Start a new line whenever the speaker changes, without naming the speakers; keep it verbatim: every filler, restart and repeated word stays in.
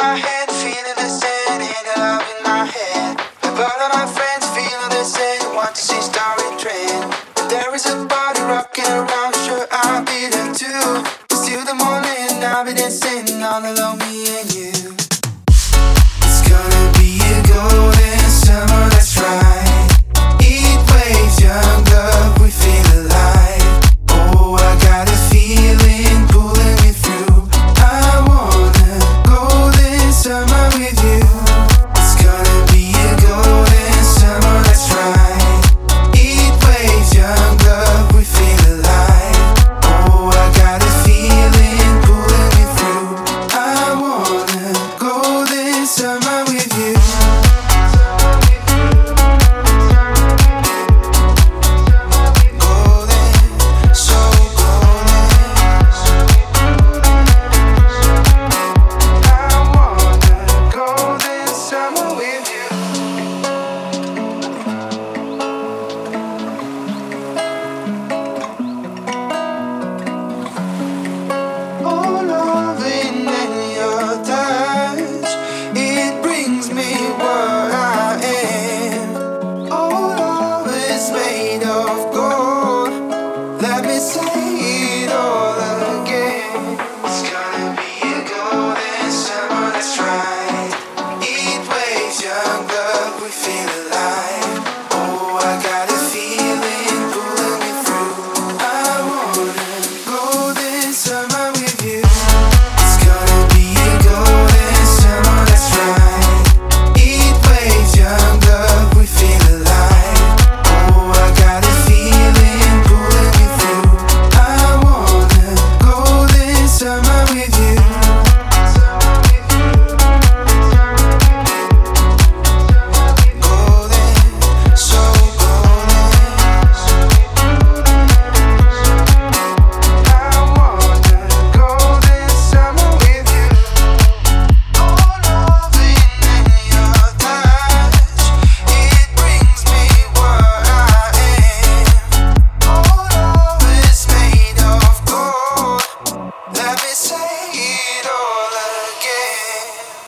my head, feeling the same, ain't the love in my head. Have all of my friends feeling the same, want to see starry train. There is a party rocking around, sure I'll be there too. It's till the morning, I'll be dancing all alone, me and you.